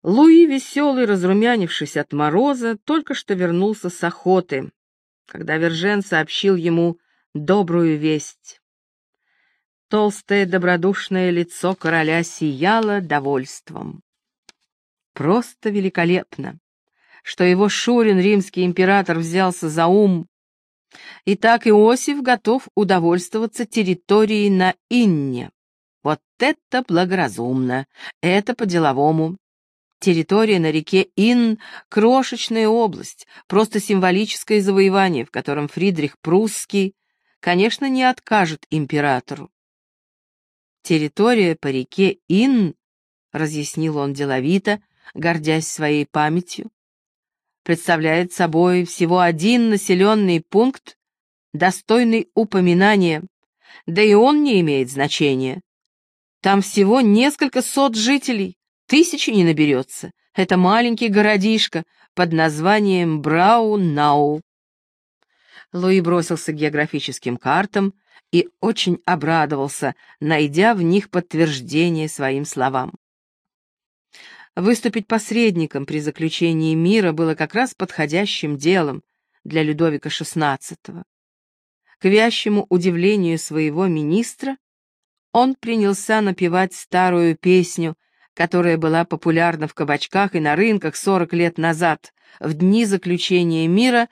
Луи, веселый, разрумянившись от мороза, только что вернулся с охоты, когда Вержен сообщил ему добрую весть. Толстое добродушное лицо короля сияло довольством. Просто великолепно, что его шурин, римский император, взялся за ум. Итак, Иосиф готов удовольствоваться территорией на Инне. Вот это благоразумно, это по-деловому. Территория на реке Инн — крошечная область, просто символическое завоевание, в котором Фридрих Прусский, конечно, не откажет императору. Территория по реке Инн, разъяснил он деловито, гордясь своей памятью, представляет собой всего один населенный пункт, достойный упоминания, да и он не имеет значения. Там всего несколько сот жителей, тысячи не наберется. Это маленький городишко под названием Браунау. Луи бросился к географическим картам и очень обрадовался, найдя в них подтверждение своим словам. Выступить посредником при заключении мира было как раз подходящим делом для Людовика XVI. К вящему удивлению своего министра, он принялся напевать старую песню, которая была популярна в кабачках и на рынках 40 лет назад, в дни заключения мира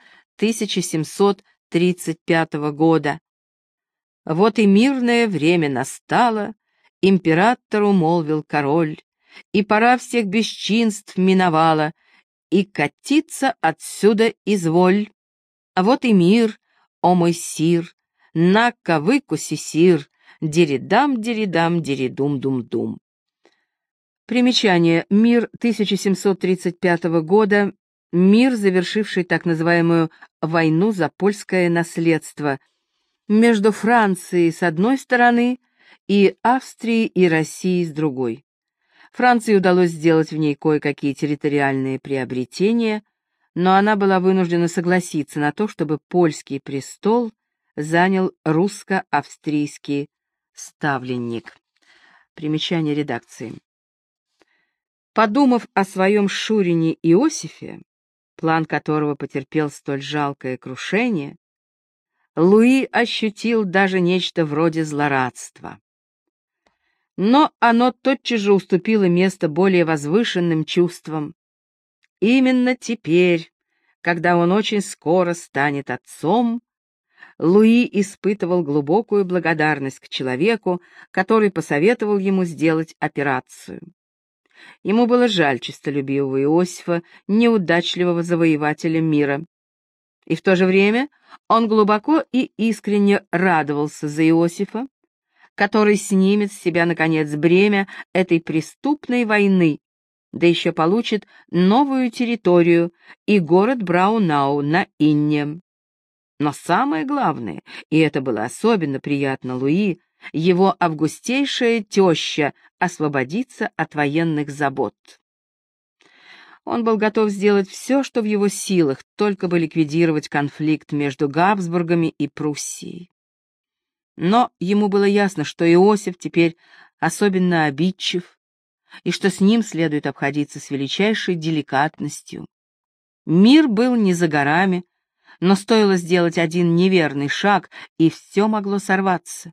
1735 года. «Вот и мирное время настало, императору молвил король, и пора всех бесчинств миновала, и катиться отсюда изволь. Вот и мир, о мой сир, на-ка выкуси сир, диридам, диридам, диридум-дум-дум». Примечание. Мир 1735 года, мир, завершивший так называемую «войну за польское наследство» между Францией с одной стороны и Австрией и Россией с другой. Франции удалось сделать в ней кое-какие территориальные приобретения, но она была вынуждена согласиться на то, чтобы польский престол занял русско-австрийский ставленник. Примечание редакции. Подумав о своем шурине Иосифе, план которого потерпел столь жалкое крушение, Луи ощутил даже нечто вроде злорадства. Но оно тотчас же уступило место более возвышенным чувствам. Именно теперь, когда он очень скоро станет отцом, Луи испытывал глубокую благодарность к человеку, который посоветовал ему сделать операцию. Ему было жаль честолюбивого Иосифа, неудачливого завоевателя мира. И в то же время он глубоко и искренне радовался за Иосифа, который снимет с себя, наконец, бремя этой преступной войны, да еще получит новую территорию и город Браунау на Инне. Но самое главное, и это было особенно приятно Луи, его августейшая теща освободится от военных забот. Он был готов сделать все, что в его силах, только бы ликвидировать конфликт между Габсбургами и Пруссией. Но ему было ясно, что Иосиф теперь особенно обидчив, и что с ним следует обходиться с величайшей деликатностью. Мир был не за горами, но стоило сделать один неверный шаг, и все могло сорваться.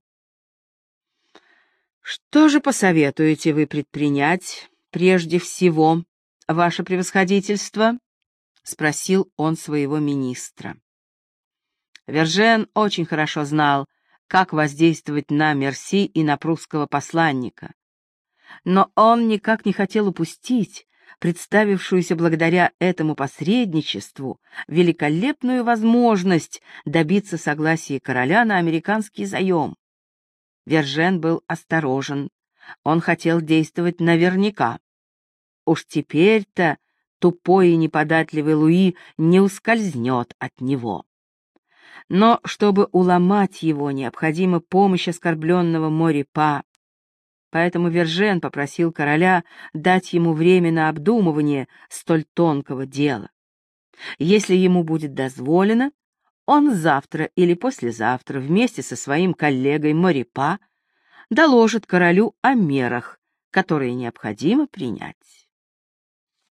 «Что же посоветуете вы предпринять прежде всего, ваше превосходительство?» — спросил он своего министра. Вержен очень хорошо знал, как воздействовать на Мерси и на прусского посланника. Но он никак не хотел упустить представившуюся благодаря этому посредничеству великолепную возможность добиться согласия короля на американский заем. Вержен был осторожен, он хотел действовать наверняка. Уж теперь-то тупой и неподатливый Луи не ускользнет от него. Но чтобы уломать его, необходима помощь оскорбленного Морипа. Поэтому Вержен попросил короля дать ему время на обдумывание столь тонкого дела. Если ему будет дозволено, он завтра или послезавтра вместе со своим коллегой Морипа доложит королю о мерах, которые необходимо принять.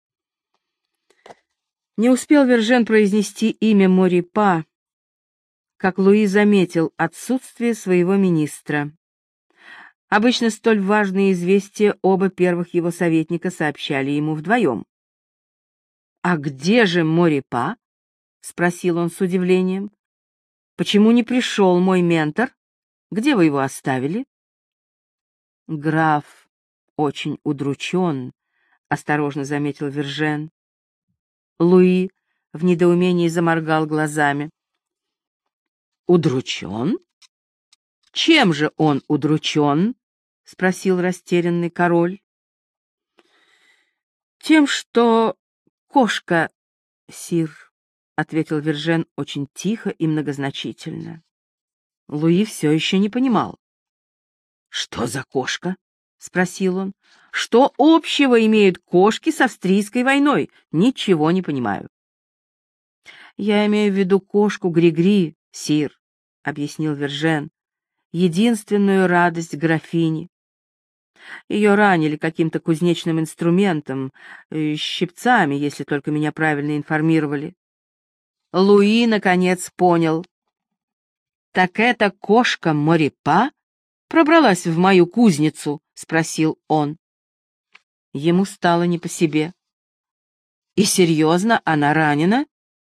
Не успел Вержен произнести имя Морипа, как Луи заметил отсутствие своего министра. Обычно столь важные известия оба первых его советника сообщали ему вдвоем. «А где же Морипа?» — спросил он с удивлением. «Почему не пришел мой ментор? Где вы его оставили?» «Граф очень удручен», — осторожно заметил Вержен. Луи в недоумении заморгал глазами. «Удручен? Чем же он удручен?» — спросил растерянный король. «Тем, что кошка, сир», — ответил Вержен очень тихо и многозначительно. Луи все еще не понимал. «Что за кошка?» — спросил он. «Что общего имеют кошки с австрийской войной? Ничего не понимаю». «Я имею в виду кошку Григри, сир», — объяснил Вержен, — «единственную радость графини. Ее ранили каким-то кузнечным инструментом, щипцами, если только меня правильно информировали». Луи, наконец, понял. «Так эта кошка Морипа пробралась в мою кузницу?» — спросил он. Ему стало не по себе. «И серьезно, она ранена?»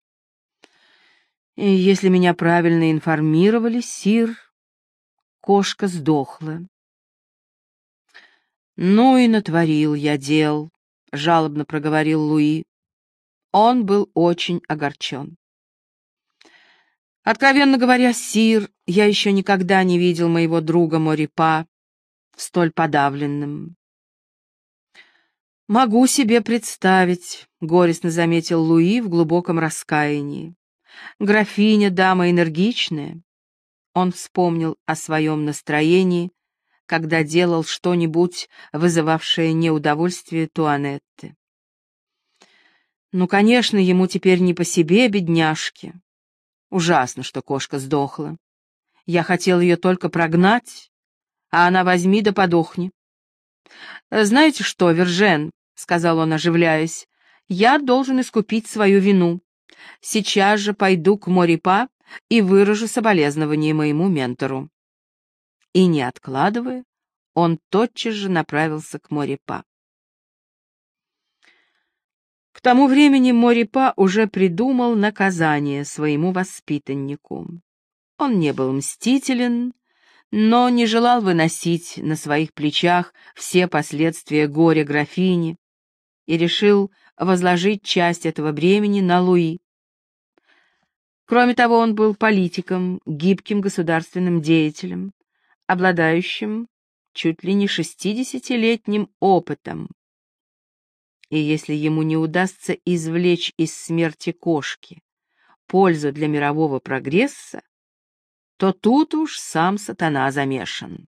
И если меня правильно информировали, сир, кошка сдохла. «Ну и натворил я дел», — жалобно проговорил Луи. Он был очень огорчен. «Откровенно говоря, сир, я еще никогда не видел моего друга Морипа столь подавленным». «Могу себе представить», — горестно заметил Луи в глубоком раскаянии. «Графиня — дама энергичная». Он вспомнил о своем настроении, когда делал что-нибудь, вызывавшее неудовольствие Туанетты. Ну, конечно, ему теперь не по себе, бедняжке. Ужасно, что кошка сдохла. Я хотел ее только прогнать, а она возьми да подохни. «Знаете что, Вержен», — сказал он, оживляясь, — «я должен искупить свою вину. Сейчас же пойду к Морипа и выражу соболезнование моему ментору». И, не откладывая, он тотчас же направился к Морипа. К тому времени Морипа уже придумал наказание своему воспитаннику. Он не был мстителен, но не желал выносить на своих плечах все последствия горя графини и решил возложить часть этого бремени на Луи. Кроме того, он был политиком, гибким государственным деятелем, обладающим чуть ли не 60-летним опытом. И если ему не удастся извлечь из смерти кошки пользу для мирового прогресса, то тут уж сам сатана замешан.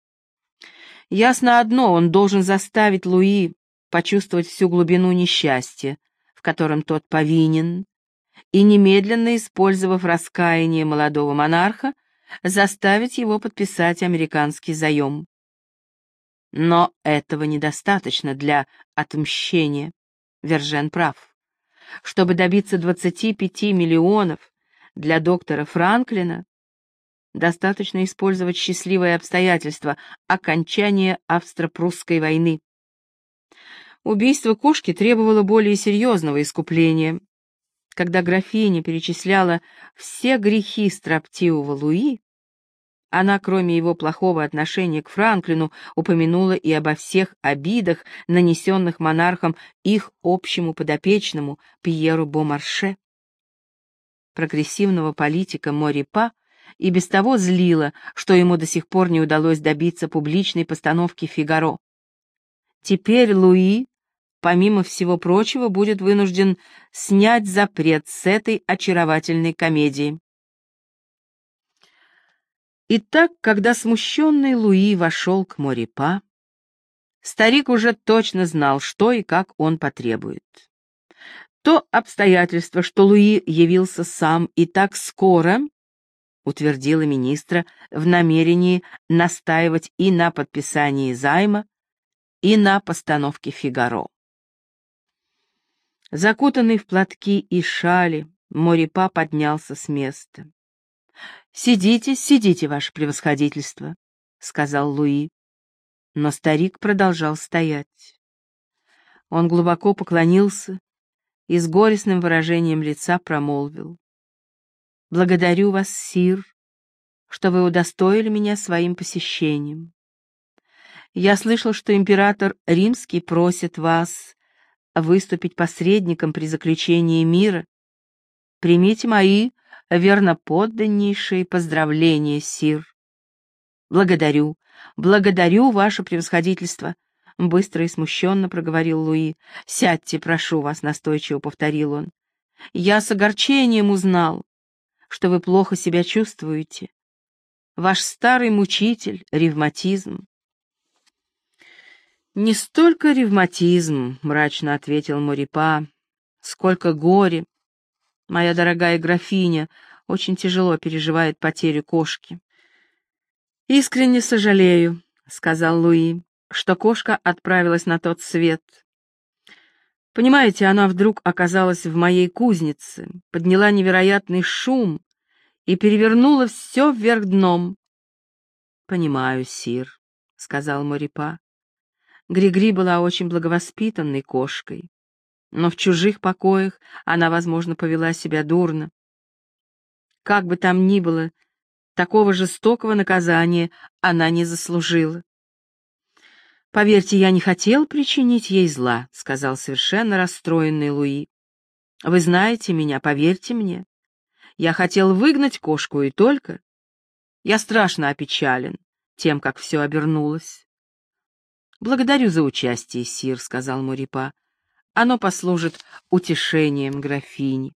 Ясно одно, он должен заставить Луи почувствовать всю глубину несчастья, в котором тот повинен, и, немедленно использовав раскаяние молодого монарха, заставить его подписать американский заем. Но этого недостаточно для отмщения. Вержен прав. Чтобы добиться 25 миллионов для доктора Франклина, достаточно использовать счастливые обстоятельства окончания Австро-Прусской войны. Убийство кошки требовало более серьезного искупления. Когда графиня перечисляла все грехи строптивого Луи, она, кроме его плохого отношения к Франклину, упомянула и обо всех обидах, нанесенных монархом их общему подопечному Пьеру Бомарше. Прогрессивного политика Морипа и без того злило, что ему до сих пор не удалось добиться публичной постановки «Фигаро». Теперь Луи, помимо всего прочего, будет вынужден снять запрет с этой очаровательной комедии. Итак, когда смущенный Луи вошел к Морипа, старик уже точно знал, что и как он потребует. То обстоятельство, что Луи явился сам и так скоро, утвердило министра в намерении настаивать и на подписании займа, и на постановке «Фигаро». Закутанный в платки и шали, Морепа поднялся с места. «Сидите, сидите, ваше превосходительство», — сказал Луи. Но старик продолжал стоять. Он глубоко поклонился и с горестным выражением лица промолвил: «Благодарю вас, сир, что вы удостоили меня своим посещением. Я слышал, что император Римский просит вас выступить посредником при заключении мира. Примите мои верноподданнейшие поздравления, сир». «Благодарю, благодарю, ваше превосходительство», — быстро и смущенно проговорил Луи. «Сядьте, прошу вас», — настойчиво повторил он. «Я с огорчением узнал, что вы плохо себя чувствуете. Ваш старый мучитель — ревматизм». «Не столько ревматизм», — мрачно ответил Морепа, — «сколько горе. Моя дорогая графиня очень тяжело переживает потерю кошки». «Искренне сожалею», — сказал Луи, — «что кошка отправилась на тот свет. Понимаете, она вдруг оказалась в моей кузнице, подняла невероятный шум и перевернула все вверх дном». «Понимаю, сир», — сказал Морепа. Григри была очень благовоспитанной кошкой, но в чужих покоях она, возможно, повела себя дурно. Как бы там ни было, такого жестокого наказания она не заслужила. «Поверьте, я не хотел причинить ей зла», — сказал совершенно расстроенный Луи. «Вы знаете меня, поверьте мне. Я хотел выгнать кошку и только. Я страшно опечален тем, как все обернулось». «Благодарю за участие, сир», — сказал Морепа. «Оно послужит утешением графини».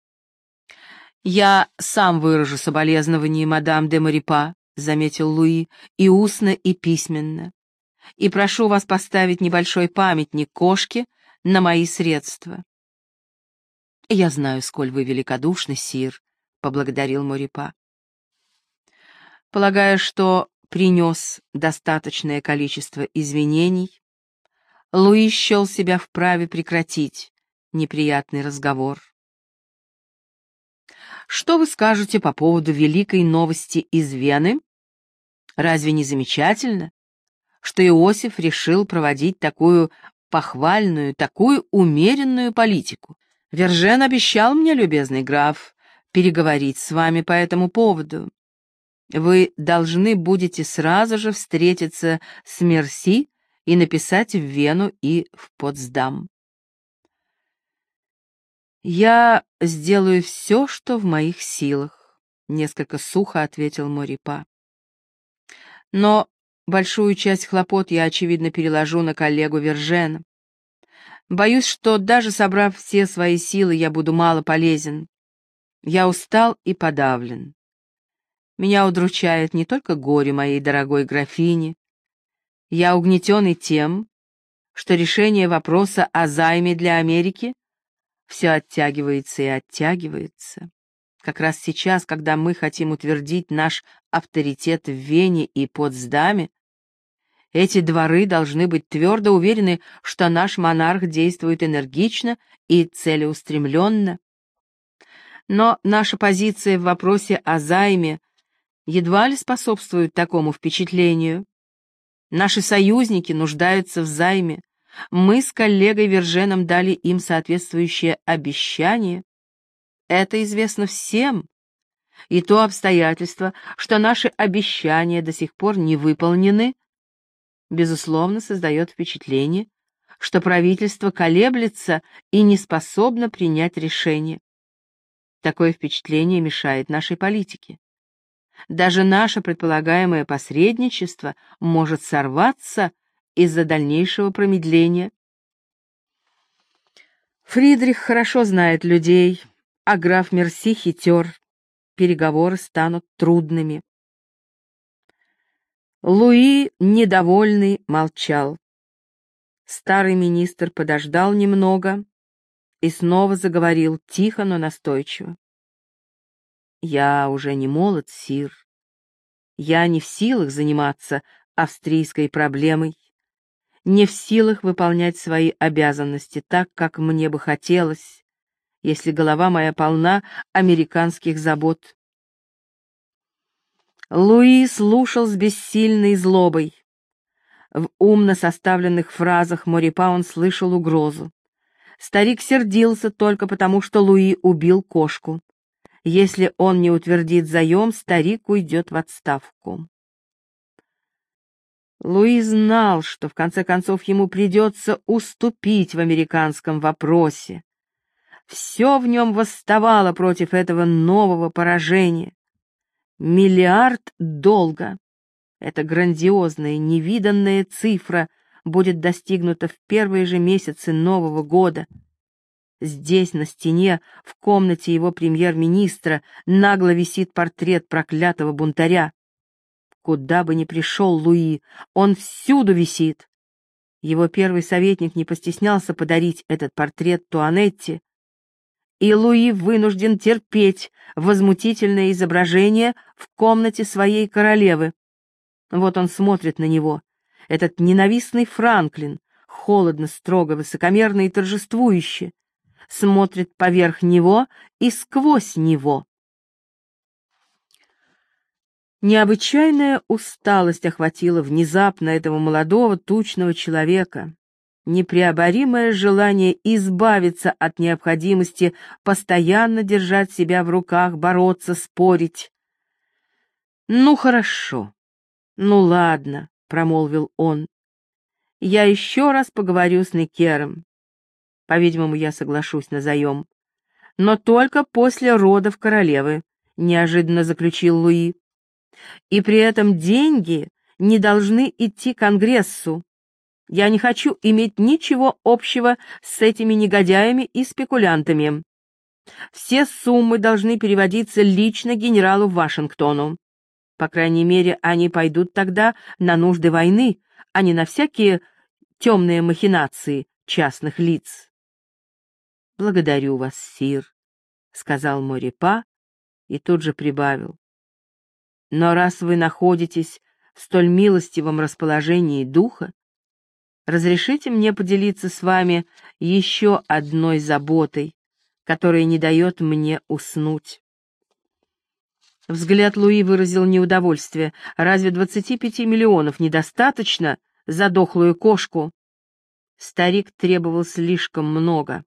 «Я сам выражу соболезнование мадам де Морепа», — заметил Луи, — «и устно, и письменно. И прошу вас поставить небольшой памятник кошке на мои средства». «Я знаю, сколь вы великодушны, сир», — поблагодарил Морепа. Полагая, что принес достаточное количество извинений, Луи счел себя вправе прекратить неприятный разговор. «Что вы скажете по поводу великой новости из Вены? Разве не замечательно, что Иосиф решил проводить такую похвальную, такую умеренную политику? Вержен обещал мне, любезный граф, переговорить с вами по этому поводу. Вы должны будете сразу же встретиться с Мерси и написать в Вену и в Потсдам». «Я сделаю все, что в моих силах», — несколько сухо ответил Морепа. «Но большую часть хлопот я, очевидно, переложу на коллегу Вержена. Боюсь, что даже собрав все свои силы, я буду мало полезен. Я устал и подавлен. Меня удручает не только горе моей дорогой графини. Я угнетен и тем, что решение вопроса о займе для Америки все оттягивается и оттягивается. Как раз сейчас, когда мы хотим утвердить наш авторитет в Вене и Потсдаме, эти дворы должны быть твердо уверены, что наш монарх действует энергично и целеустремленно. Но наша позиция в вопросе о займе едва ли способствует такому впечатлению. Наши союзники нуждаются в займе. Мы с коллегой Верженом дали им соответствующее обещание. Это известно всем. И то обстоятельство, что наши обещания до сих пор не выполнены, безусловно, создает впечатление, что правительство колеблется и не способно принять решение. Такое впечатление мешает нашей политике. Даже наше предполагаемое посредничество может сорваться из-за дальнейшего промедления. Фридрих хорошо знает людей, а граф Мерси хитер. Переговоры станут трудными. Луи, недовольный, молчал. Старый министр подождал немного и снова заговорил тихо, но настойчиво. «Я уже не молод, сир. Я не в силах заниматься австрийской проблемой. не в силах выполнять свои обязанности так, как мне бы хотелось, если голова моя полна американских забот. Луи слушал с бессильной злобой. В умно составленных фразах Морепа он слышал угрозу. Старик сердился только потому, что Луи убил кошку. Если он не утвердит заем, старик уйдет в отставку. Луи знал, что в конце концов ему придется уступить в американском вопросе. Все в нем восставало против этого нового поражения. $1 долга. Эта грандиозная, невиданная цифра будет достигнута в первые же месяцы Нового года. Здесь, на стене, в комнате его премьер-министра, нагло висит портрет проклятого бунтаря. Куда бы ни пришел Луи, он всюду висит. Его первый советник не постеснялся подарить этот портрет Туанетте, и Луи вынужден терпеть возмутительное изображение в комнате своей королевы. Вот он смотрит на него, этот ненавистный Франклин, холодно, строго, высокомерно и торжествующе, смотрит поверх него и сквозь него. Необычайная усталость охватила внезапно этого молодого тучного человека, непреоборимое желание избавиться от необходимости постоянно держать себя в руках, бороться, спорить. «Ну, хорошо, ну ладно», — промолвил он, — «я еще раз поговорю с Некером. По-видимому, я соглашусь на заем. Но только после родов королевы», — неожиданно заключил Луи. «И при этом деньги не должны идти Конгрессу. Я не хочу иметь ничего общего с этими негодяями и спекулянтами. Все суммы должны переводиться лично генералу Вашингтону. По крайней мере, они пойдут тогда на нужды войны, а не на всякие темные махинации частных лиц». «Благодарю вас, сир», — сказал Морепа и тут же прибавил. «Но раз вы находитесь в столь милостивом расположении духа, разрешите мне поделиться с вами еще одной заботой, которая не дает мне уснуть». Взгляд Луи выразил неудовольствие. Разве 25 миллионов недостаточно за дохлую кошку? Старик требовал слишком много.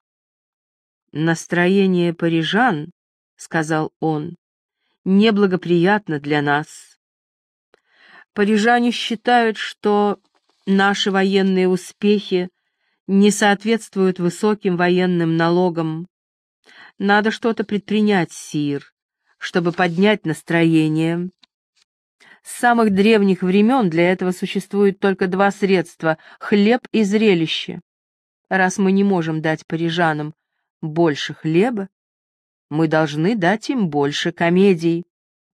«Настроение парижан, — сказал он, — неблагоприятно для нас. Парижане считают, что наши военные успехи не соответствуют высоким военным налогам. Надо что-то предпринять, сир, чтобы поднять настроение. С самых древних времен для этого существует только два средства — хлеб и зрелище. Раз мы не можем дать парижанам больше хлеба, мы должны дать им больше комедий».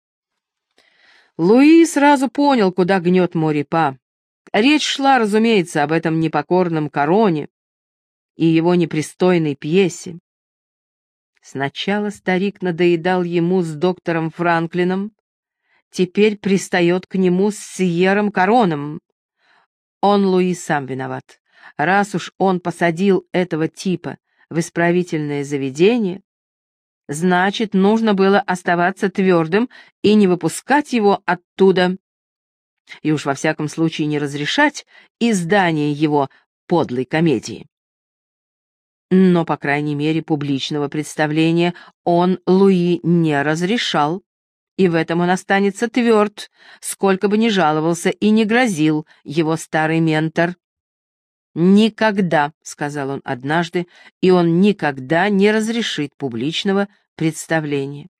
Луи сразу понял, куда гнет Морепа. Речь шла, разумеется, об этом непокорном Короне и его непристойной пьесе. Сначала старик надоедал ему с доктором Франклином, теперь пристает к нему с Сьером Короном. Он, Луи, сам виноват. Раз уж он посадил этого типа в исправительное заведение, значит, нужно было оставаться твердым и не выпускать его оттуда. И уж во всяком случае не разрешать издание его подлой комедии. Но, по крайней мере, публичного представления он, Луи, не разрешал, и в этом он останется тверд, сколько бы ни жаловался и не грозил его старый ментор. «Никогда», — сказал он однажды, — «и он никогда не разрешит публичного представления».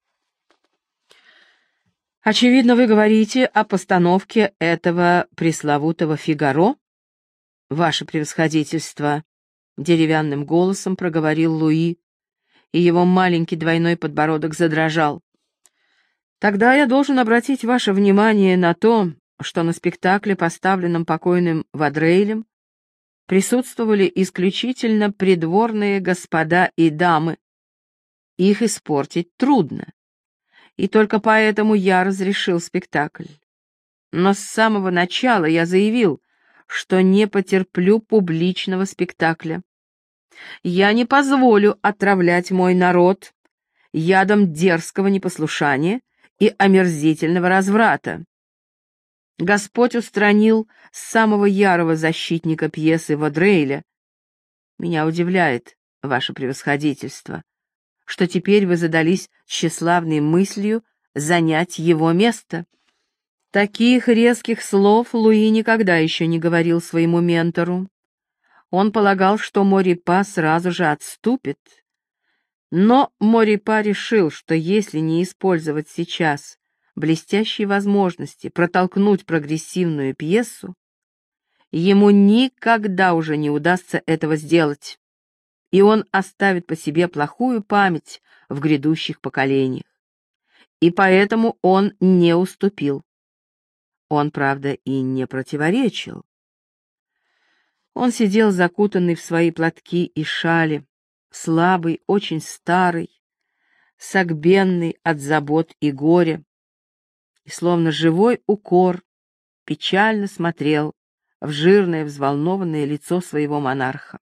«Очевидно, вы говорите о постановке этого пресловутого «Фигаро», ваше превосходительство», — деревянным голосом проговорил Луи, и его маленький двойной подбородок задрожал. «Тогда я должен обратить ваше внимание на то, что на спектакле, поставленном покойным Вадрейлем, присутствовали исключительно придворные господа и дамы. Их испортить трудно, и только поэтому я разрешил спектакль. Но с самого начала я заявил, что не потерплю публичного спектакля. Я не позволю отравлять мой народ ядом дерзкого непослушания и омерзительного разврата. Господь устранил самого ярого защитника пьесы Вадрейля. Меня удивляет, ваше превосходительство, что теперь вы задались тщеславной мыслью занять его место. Таких резких слов Луи никогда еще не говорил своему ментору. Он полагал, что Морипа сразу же отступит. Но Морипа решил, что если не использовать сейчас блестящие возможности протолкнуть прогрессивную пьесу, ему никогда уже не удастся этого сделать, и он оставит по себе плохую память в грядущих поколениях. И поэтому он не уступил. Он, правда, и не противоречил. Он сидел закутанный в свои платки и шали, слабый, очень старый, согбенный от забот и горя, и словно живой укор печально смотрел в жирное взволнованное лицо своего монарха.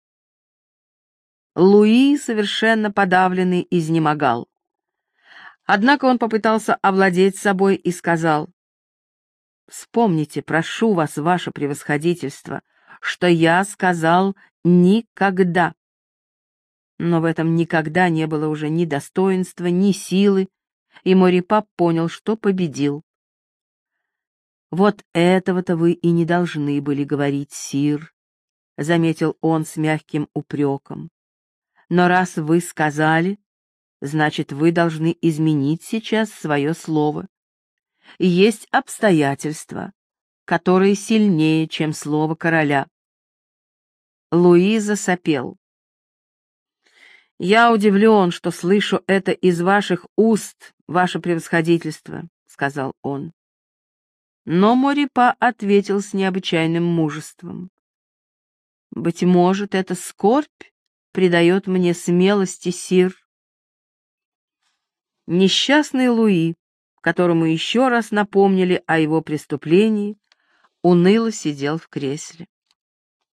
Луи, совершенно подавленный, изнемогал. Однако он попытался овладеть собой и сказал: «Вспомните, прошу вас, ваше превосходительство, что я сказал «никогда». Но в этом «никогда» не было уже ни достоинства, ни силы, и Морипа понял, что победил. «Вот этого-то вы и не должны были говорить, сир», — заметил он с мягким упреком. «Но раз вы сказали, значит, вы должны изменить сейчас свое слово. И есть обстоятельства, которые сильнее, чем слово короля». Луиза сопел. «Я удивлен, что слышу это из ваших уст, ваше превосходительство», — сказал он. Но Морипа ответил с необычайным мужеством: «Быть может, эта скорбь придает мне смелости, сир». Несчастный Луи, которому еще раз напомнили о его преступлении, уныло сидел в кресле.